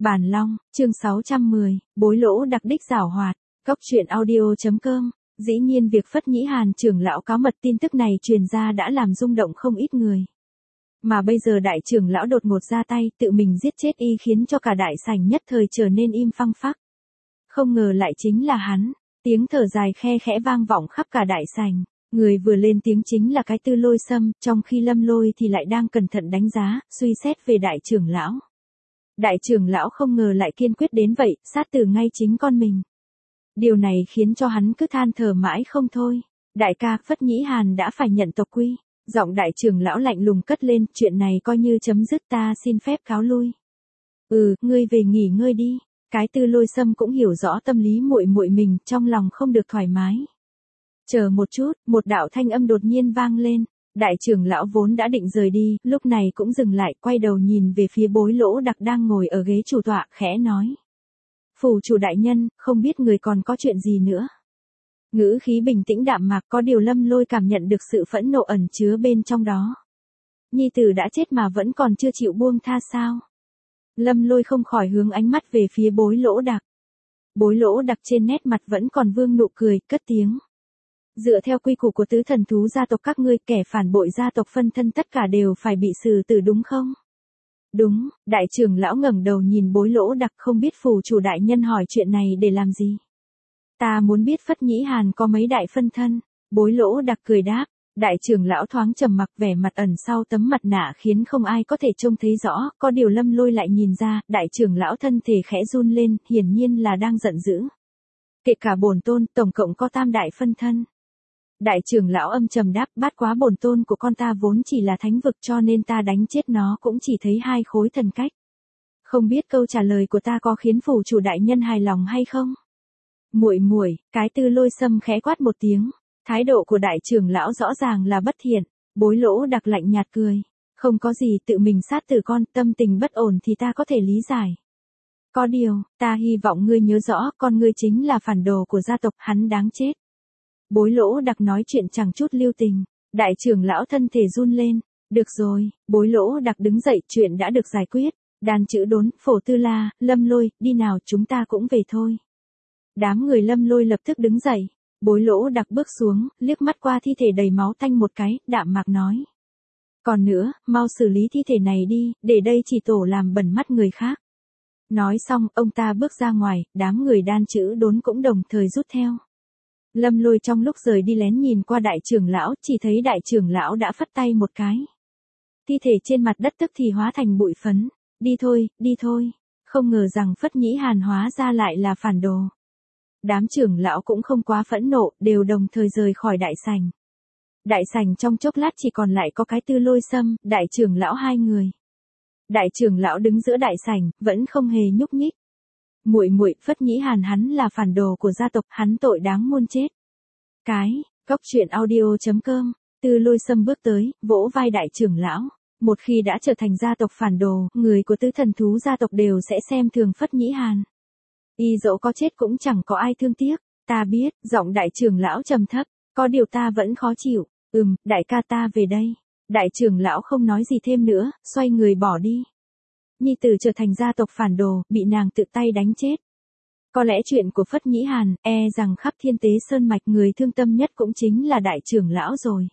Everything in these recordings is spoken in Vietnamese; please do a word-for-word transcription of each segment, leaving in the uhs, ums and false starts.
Bản Long, chương sáu trăm mười, bối lỗ đặc đích giảo hoạt, góc truyện audio.com. Dĩ nhiên việc Phất Nhĩ Hàn trưởng lão cáo mật tin tức này truyền ra đã làm rung động không ít người. Mà bây giờ đại trưởng lão đột ngột ra tay tự mình giết chết y khiến cho cả đại sảnh nhất thời trở nên im phăng phắc. Không ngờ lại chính là hắn, tiếng thở dài khe khẽ vang vọng khắp cả đại sảnh. Người vừa lên tiếng chính là cái Tư Lôi Sâm, trong khi Lâm Lôi thì lại đang cẩn thận đánh giá, suy xét về đại trưởng lão. Đại trưởng lão không ngờ lại kiên quyết đến vậy, sát tử ngay chính con mình. Điều này khiến cho hắn cứ than thở mãi không thôi. Đại ca, Phất Nhĩ Hàn đã phải nhận tộc quy. Giọng đại trưởng lão lạnh lùng cất lên, chuyện này coi như chấm dứt, ta xin phép cáo lui. Ừ, ngươi về nghỉ ngơi đi. Cái Tư Lôi Sâm cũng hiểu rõ tâm lý muội muội mình, trong lòng không được thoải mái. Chờ một chút, một đạo thanh âm đột nhiên vang lên. Đại trưởng lão vốn đã định rời đi, lúc này cũng dừng lại, quay đầu nhìn về phía Bối Lỗ Đặc đang ngồi ở ghế chủ tọa, khẽ nói. Phủ chủ đại nhân, không biết người còn có chuyện gì nữa. Ngữ khí bình tĩnh đạm mạc, có điều Lâm Lôi cảm nhận được sự phẫn nộ ẩn chứa bên trong đó. Nhi tử đã chết mà vẫn còn chưa chịu buông tha sao? Lâm Lôi không khỏi hướng ánh mắt về phía Bối Lỗ Đặc. Bối Lỗ Đặc trên nét mặt vẫn còn vương nụ cười, cất tiếng. Dựa theo quy củ của tứ thần thú gia tộc các ngươi, kẻ phản bội gia tộc phân thân tất cả đều phải bị xử tử đúng không? Đúng, đại trưởng lão ngẩng đầu nhìn Bối Lỗ Đặc, không biết phủ chủ đại nhân hỏi chuyện này để làm gì. Ta muốn biết Phất Nhĩ Hàn có mấy đại phân thân. Bối Lỗ Đặc cười đáp. Đại trưởng lão thoáng trầm mặc, vẻ mặt ẩn sau tấm mặt nạ khiến không ai có thể trông thấy rõ, có điều Lâm Lôi lại nhìn ra, đại trưởng lão thân thể khẽ run lên, hiển nhiên là đang giận dữ. Kể cả bổn tôn, tổng cộng có tam đại phân thân. Đại trưởng lão âm trầm đáp, bát quá bổn tôn của con ta vốn chỉ là thánh vực, cho nên ta đánh chết nó cũng chỉ thấy hai khối thần cách. Không biết câu trả lời của ta có khiến phủ chủ đại nhân hài lòng hay không? Muội muội, cái Tư Lôi Sâm khẽ quát một tiếng. Thái độ của đại trưởng lão rõ ràng là bất thiện. Bối Lỗ Đặc lạnh nhạt cười. Không có gì, tự mình sát tử con, tâm tình bất ổn thì ta có thể lý giải. Có điều, ta hy vọng ngươi nhớ rõ, con ngươi chính là phản đồ của gia tộc, hắn đáng chết. Bối Lỗ Đặc nói chuyện chẳng chút lưu tình. Đại trưởng lão thân thể run lên. Được rồi, Bối Lỗ Đặc đứng dậy, chuyện đã được giải quyết. Đàn chữ đốn, Phổ Tư La, Lâm Lôi, đi nào, chúng ta cũng về thôi. Đám người Lâm Lôi lập tức đứng dậy. Bối Lỗ Đặc bước xuống, liếc mắt qua thi thể đầy máu tanh một cái, đạm mạc nói. Còn nữa, mau xử lý thi thể này đi, để đây chỉ tổ làm bẩn mắt người khác. Nói xong, ông ta bước ra ngoài, đám người đan chữ đốn cũng đồng thời rút theo. Lâm Lôi trong lúc rời đi lén nhìn qua đại trưởng lão, chỉ thấy đại trưởng lão đã phất tay một cái. Thi thể trên mặt đất tức thì hóa thành bụi phấn. Đi thôi, đi thôi. Không ngờ rằng Phất Nhĩ Hàn hóa ra lại là phản đồ. Đám trưởng lão cũng không quá phẫn nộ, đều đồng thời rời khỏi đại sảnh. Đại sảnh trong chốc lát chỉ còn lại có cái Tư Lôi Sâm, đại trưởng lão hai người. Đại trưởng lão đứng giữa đại sảnh, vẫn không hề nhúc nhích. Muội muội, Phất Nhĩ Hàn hắn là phản đồ của gia tộc, hắn tội đáng muôn chết. Cái, góc truyện audio.com, Tư Lôi Sâm bước tới, vỗ vai đại trưởng lão. Một khi đã trở thành gia tộc phản đồ, người của tứ thần thú gia tộc đều sẽ xem thường Phất Nhĩ Hàn. Y dẫu có chết cũng chẳng có ai thương tiếc. Ta biết, giọng đại trưởng lão trầm thấp, có điều ta vẫn khó chịu. Ừm, đại ca ta về đây. Đại trưởng lão không nói gì thêm nữa, xoay người bỏ đi. Nhi tử trở thành gia tộc phản đồ, bị nàng tự tay đánh chết. Có lẽ chuyện của Phất Nhĩ Hàn, e rằng khắp Thiên Tế Sơn Mạch người thương tâm nhất cũng chính là đại trưởng lão rồi.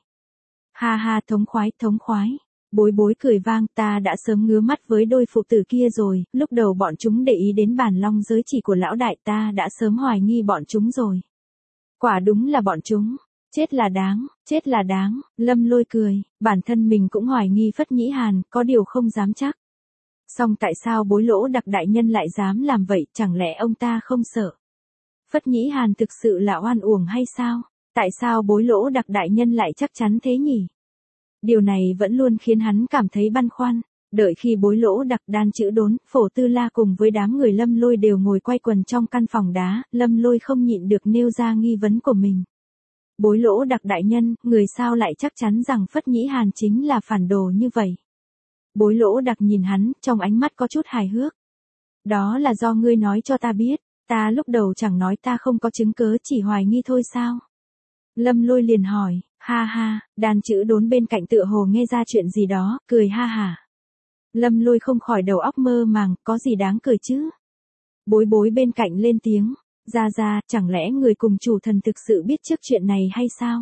Ha ha, thống khoái, thống khoái. Bối Bối cười vang, ta đã sớm ngứa mắt với đôi phụ tử kia rồi, lúc đầu bọn chúng để ý đến Bản Long giới chỉ của lão đại, ta đã sớm hoài nghi bọn chúng rồi. Quả đúng là bọn chúng, chết là đáng, chết là đáng. Lâm Lôi cười, bản thân mình cũng hoài nghi Phất Nhĩ Hàn, có điều không dám chắc. Song tại sao Bối Lỗ Đặc đại nhân lại dám làm vậy, chẳng lẽ ông ta không sợ? Phất Nhĩ Hàn thực sự là oan uổng hay sao? Tại sao Bối Lỗ Đặc đại nhân lại chắc chắn thế nhỉ? Điều này vẫn luôn khiến hắn cảm thấy băn khoăn. Đợi khi Bối Lỗ Đặc, đan chữ đốn, Phổ Tư La cùng với đám người Lâm Lôi đều ngồi quay quần trong căn phòng đá, Lâm Lôi không nhịn được nêu ra nghi vấn của mình. Bối Lỗ Đặc đại nhân, người sao lại chắc chắn rằng Phất Nhĩ Hàn chính là phản đồ như vậy? Bối Lỗ Đặc nhìn hắn, trong ánh mắt có chút hài hước. Đó là do ngươi nói cho ta biết, ta lúc đầu chẳng nói ta không có chứng cớ, chỉ hoài nghi thôi sao? Lâm Lôi liền hỏi. Ha ha, đàn chữ đốn bên cạnh tựa hồ nghe ra chuyện gì đó, cười ha hả. Lâm Lôi không khỏi đầu óc mơ màng, có gì đáng cười chứ? Bối bối bên cạnh lên tiếng, ra ra, chẳng lẽ người cùng chủ thần thực sự biết trước chuyện này hay sao?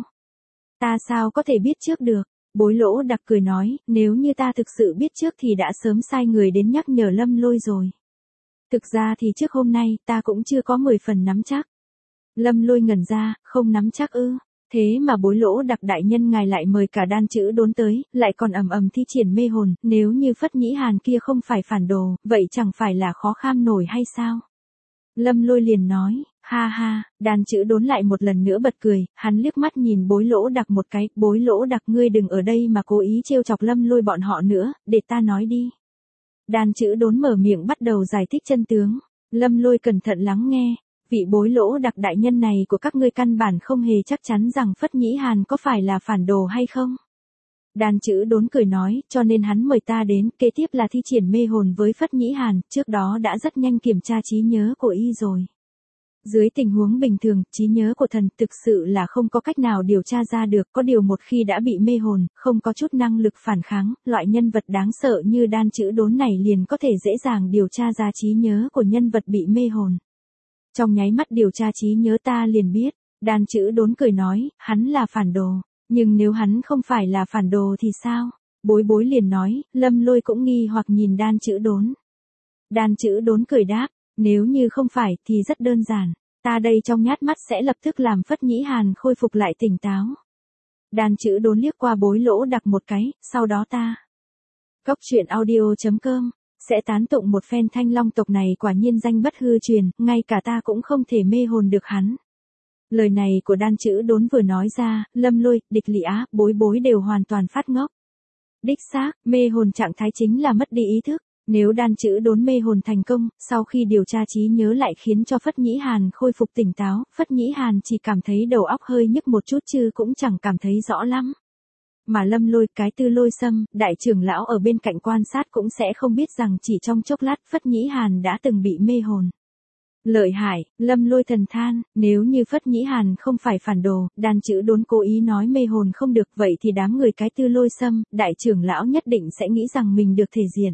Ta sao có thể biết trước được? Bối lỗ đặc cười nói, nếu như ta thực sự biết trước thì đã sớm sai người đến nhắc nhở Lâm Lôi rồi. Thực ra thì trước hôm nay, ta cũng chưa có mười phần nắm chắc. Lâm Lôi ngẩn ra, không nắm chắc ư. Thế mà bối lỗ đặc đại nhân ngài lại mời cả đan chữ đốn tới, lại còn ầm ầm thi triển mê hồn, nếu như Phất Nhĩ Hàn kia không phải phản đồ, vậy chẳng phải là khó kham nổi hay sao? Lâm Lôi liền nói, ha ha, đan chữ đốn lại một lần nữa bật cười, hắn liếc mắt nhìn bối lỗ đặc một cái, bối lỗ đặc ngươi đừng ở đây mà cố ý trêu chọc Lâm Lôi bọn họ nữa, để ta nói đi. Đan chữ đốn mở miệng bắt đầu giải thích chân tướng, Lâm Lôi cẩn thận lắng nghe. Vị bối lỗ đặc đại nhân này của các ngươi căn bản không hề chắc chắn rằng Phất Nhĩ Hàn có phải là phản đồ hay không. Đan chữ đốn cười nói, cho nên hắn mời ta đến, kế tiếp là thi triển mê hồn với Phất Nhĩ Hàn, trước đó đã rất nhanh kiểm tra trí nhớ của y rồi. Dưới tình huống bình thường, trí nhớ của thần thực sự là không có cách nào điều tra ra được, có điều một khi đã bị mê hồn, không có chút năng lực phản kháng, loại nhân vật đáng sợ như đan chữ đốn này liền có thể dễ dàng điều tra ra trí nhớ của nhân vật bị mê hồn. Trong nháy mắt điều tra trí nhớ ta liền biết, đan chữ đốn cười nói, hắn là phản đồ, nhưng nếu hắn không phải là phản đồ thì sao? Bối bối liền nói, Lâm Lôi cũng nghi hoặc nhìn đan chữ đốn. Đan chữ đốn cười đáp, nếu như không phải thì rất đơn giản, ta đây trong nhát mắt sẽ lập tức làm Phất Nhĩ Hàn khôi phục lại tỉnh táo. Đan chữ đốn liếc qua bối lỗ đặc một cái, sau đó ta. Cốc truyện audio chấm com sẽ tán tụng một phen Thanh Long tộc này quả nhiên danh bất hư truyền, ngay cả ta cũng không thể mê hồn được hắn. Lời này của đan chữ đốn vừa nói ra, Lâm Lôi, Địch Lị Á, bối bối đều hoàn toàn phát ngốc. Đích xác, mê hồn trạng thái chính là mất đi ý thức. Nếu đan chữ đốn mê hồn thành công, sau khi điều tra trí nhớ lại khiến cho Phất Nhĩ Hàn khôi phục tỉnh táo, Phất Nhĩ Hàn chỉ cảm thấy đầu óc hơi nhức một chút chứ cũng chẳng cảm thấy rõ lắm. Mà Lâm Lôi, cái Tư Lôi Sâm, đại trưởng lão ở bên cạnh quan sát cũng sẽ không biết rằng chỉ trong chốc lát Phất Nhĩ Hàn đã từng bị mê hồn. Lợi hại, Lâm Lôi thần than, nếu như Phất Nhĩ Hàn không phải phản đồ, đan chữ đốn cố ý nói mê hồn không được, vậy thì đám người cái Tư Lôi Sâm, đại trưởng lão nhất định sẽ nghĩ rằng mình được thể diện.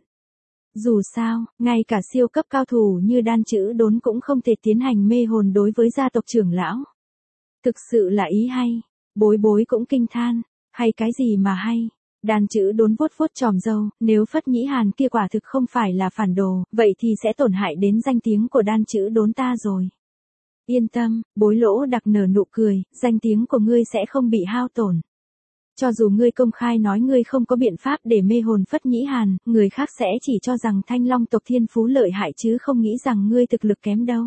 Dù sao, ngay cả siêu cấp cao thủ như đan chữ đốn cũng không thể tiến hành mê hồn đối với gia tộc trưởng lão. Thực sự là ý hay, bối bối cũng kinh than, hay cái gì mà hay. Đan chữ đốn vuốt vuốt chòm râu, nếu Phất Nhĩ Hàn kia quả thực không phải là phản đồ, vậy thì sẽ tổn hại đến danh tiếng của đan chữ đốn ta rồi. Yên tâm, bối lỗ đặc nở nụ cười, danh tiếng của ngươi sẽ không bị hao tổn. Cho dù ngươi công khai nói ngươi không có biện pháp để mê hồn Phất Nhĩ Hàn, người khác sẽ chỉ cho rằng Thanh Long tộc thiên phú lợi hại chứ không nghĩ rằng ngươi thực lực kém đâu.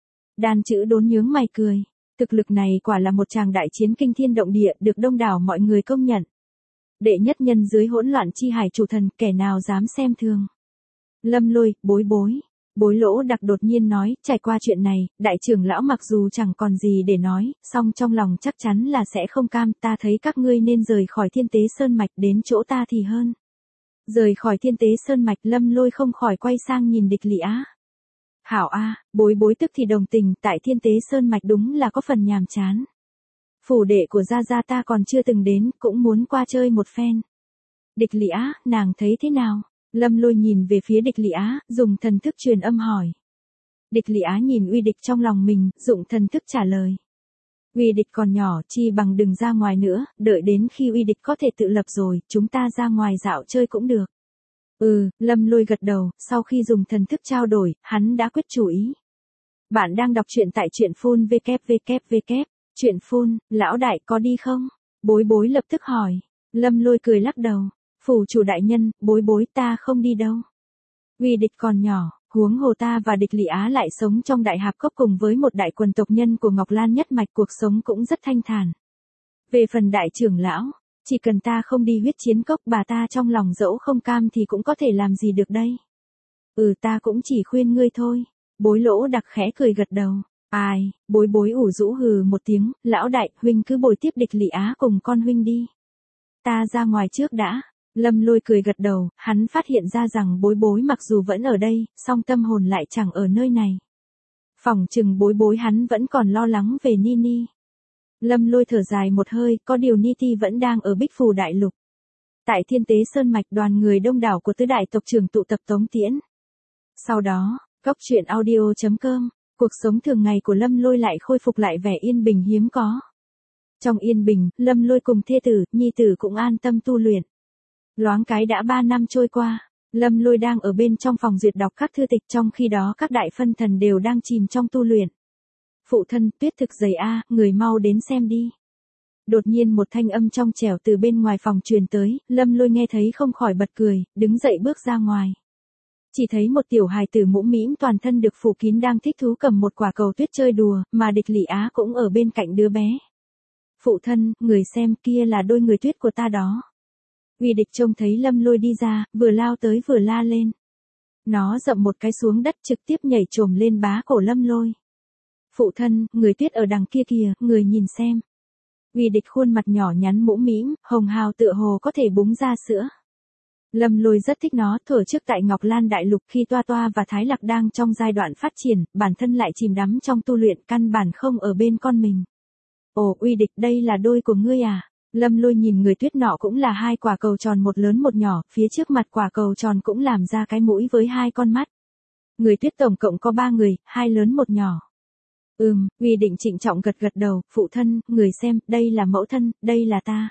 Đan chữ đốn nhướng mày cười, thực lực này quả là một tràng đại chiến kinh thiên động địa, được đông đảo mọi người công nhận. Đệ nhất nhân dưới hỗn loạn chi hải chủ thần, kẻ nào dám xem thường. Lâm Lôi, bối bối. Bối lỗ đặc đột nhiên nói, trải qua chuyện này, đại trưởng lão mặc dù chẳng còn gì để nói, song trong lòng chắc chắn là sẽ không cam, ta thấy các ngươi nên rời khỏi Thiên Tế Sơn Mạch đến chỗ ta thì hơn. Rời khỏi Thiên Tế Sơn Mạch, Lâm Lôi không khỏi quay sang nhìn Địch Lị Á. Hảo a, bối bối tức thì đồng tình, tại Thiên Tế Sơn Mạch đúng là có phần nhàm chán. Phủ đệ của gia gia ta còn chưa từng đến, cũng muốn qua chơi một phen. Địch Lị Á, nàng thấy thế nào? Lâm Lôi nhìn về phía Địch Lị Á, dùng thần thức truyền âm hỏi. Địch Lị Á nhìn Uy Địch trong lòng mình, dụng thần thức trả lời. Uy Địch còn nhỏ, chi bằng đừng ra ngoài nữa, đợi đến khi Uy Địch có thể tự lập rồi, chúng ta ra ngoài dạo chơi cũng được. Ừ, Lâm Lôi gật đầu, sau khi dùng thần thức trao đổi, hắn đã quyết chủ ý. Bạn đang đọc truyện tại truyện phun vê vê vê, truyện phun, lão đại có đi không? Bối bối lập tức hỏi. Lâm Lôi cười lắc đầu. Phủ chủ đại nhân, bối bối ta không đi đâu. Uy Địch còn nhỏ, huống hồ ta và Địch Lị Á lại sống trong đại hạp cốc cùng với một đại quần tộc nhân của Ngọc Lan nhất mạch, cuộc sống cũng rất thanh thản. Về phần đại trưởng lão, chỉ cần ta không đi huyết chiến cốc, bà ta trong lòng dẫu không cam thì cũng có thể làm gì được đây. Ừ, ta cũng chỉ khuyên ngươi thôi. Bối lỗ đặc khẽ cười gật đầu. Ai, bối bối ủ rũ hừ một tiếng, lão đại, huynh cứ bồi tiếp Địch Lị Á cùng con huynh đi. Ta ra ngoài trước đã. Lâm Lôi cười gật đầu, hắn phát hiện ra rằng bối bối mặc dù vẫn ở đây, song tâm hồn lại chẳng ở nơi này. Phỏng chừng bối bối hắn vẫn còn lo lắng về Nini. Lâm Lôi thở dài một hơi, có điều Niti vẫn đang ở Bích Phù Đại Lục. Tại Thiên Tế Sơn Mạch, đoàn người đông đảo của tứ đại tộc trưởng tụ tập tống tiễn. Sau đó, Góc truyện audio chấm com, cuộc sống thường ngày của Lâm Lôi lại khôi phục lại vẻ yên bình hiếm có. Trong yên bình, Lâm Lôi cùng thê tử, nhi tử cũng an tâm tu luyện. Loáng cái đã ba năm trôi qua, Lâm Lôi đang ở bên trong phòng duyệt đọc các thư tịch, trong khi đó các đại phân thần đều đang chìm trong tu luyện. Phụ thân, tuyết thực dày a, người mau đến xem đi. Đột nhiên một thanh âm trong trẻo từ bên ngoài phòng truyền tới, Lâm Lôi nghe thấy không khỏi bật cười, đứng dậy bước ra ngoài. Chỉ thấy một tiểu hài tử mũm mĩm toàn thân được phủ kín đang thích thú cầm một quả cầu tuyết chơi đùa, mà Địch Lị Á cũng ở bên cạnh đứa bé. Phụ thân, người xem, kia là đôi người tuyết của ta đó. Uy Địch trông thấy Lâm Lôi đi ra, vừa lao tới vừa la lên. Nó dậm một cái xuống đất, trực tiếp nhảy trồm lên bá cổ Lâm Lôi. Phụ thân, người tuyết ở đằng kia kìa, người nhìn xem. Uy Địch khuôn mặt nhỏ nhắn mũm mĩm, hồng hào tựa hồ có thể búng ra sữa. Lâm Lôi rất thích nó, thuở trước tại Ngọc Lan Đại Lục khi Toa Toa và Thái Lạc đang trong giai đoạn phát triển, bản thân lại chìm đắm trong tu luyện, căn bản không ở bên con mình. Ồ, Uy Địch, đây là đôi của ngươi à? Lâm Lôi nhìn người tuyết nọ cũng là hai quả cầu tròn một lớn một nhỏ, phía trước mặt quả cầu tròn cũng làm ra cái mũi với hai con mắt. Người tuyết tổng cộng có ba người, hai lớn một nhỏ. Ừm, Uy Định trịnh trọng gật gật đầu, phụ thân, người xem, đây là mẫu thân, đây là ta.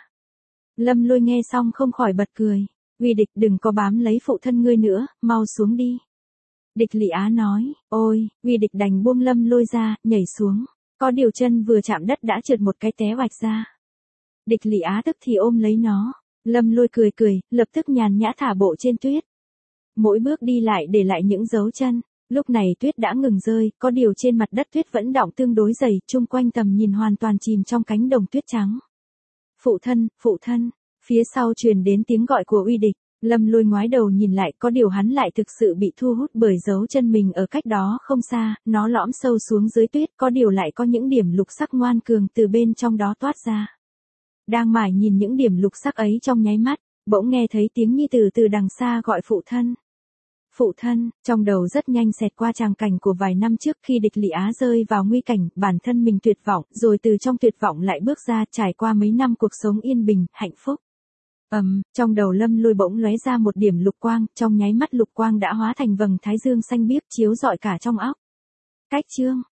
Lâm Lôi nghe xong không khỏi bật cười. Uy Địch, đừng có bám lấy phụ thân ngươi nữa, mau xuống đi. Địch Lị Á nói, ôi, Uy Địch đành buông Lâm Lôi ra, nhảy xuống. Có điều chân vừa chạm đất đã trượt một cái té oạch ra. Địch Lị Á tức thì ôm lấy nó. Lâm Lôi cười cười, lập tức nhàn nhã thả bộ trên tuyết. Mỗi bước đi lại để lại những dấu chân. Lúc này tuyết đã ngừng rơi, có điều trên mặt đất tuyết vẫn đọng tương đối dày, chung quanh tầm nhìn hoàn toàn chìm trong cánh đồng tuyết trắng. Phụ thân, phụ thân, phía sau truyền đến tiếng gọi của Uy Địch. Lâm Lôi ngoái đầu nhìn lại, có điều hắn lại thực sự bị thu hút bởi dấu chân mình ở cách đó không xa, nó lõm sâu xuống dưới tuyết, có điều lại có những điểm lục sắc ngoan cường từ bên trong đó toát ra. Đang mải nhìn những điểm lục sắc ấy trong nháy mắt, bỗng nghe thấy tiếng nhi tử từ đằng xa gọi phụ thân. Phụ thân, trong đầu rất nhanh xẹt qua tràng cảnh của vài năm trước khi Địch Lị Á rơi vào nguy cảnh, bản thân mình tuyệt vọng, rồi từ trong tuyệt vọng lại bước ra, trải qua mấy năm cuộc sống yên bình, hạnh phúc. Ầm, um, trong đầu Lâm Lôi bỗng lóe ra một điểm lục quang, trong nháy mắt lục quang đã hóa thành vầng thái dương xanh biếc chiếu rọi cả trong óc. Cách chương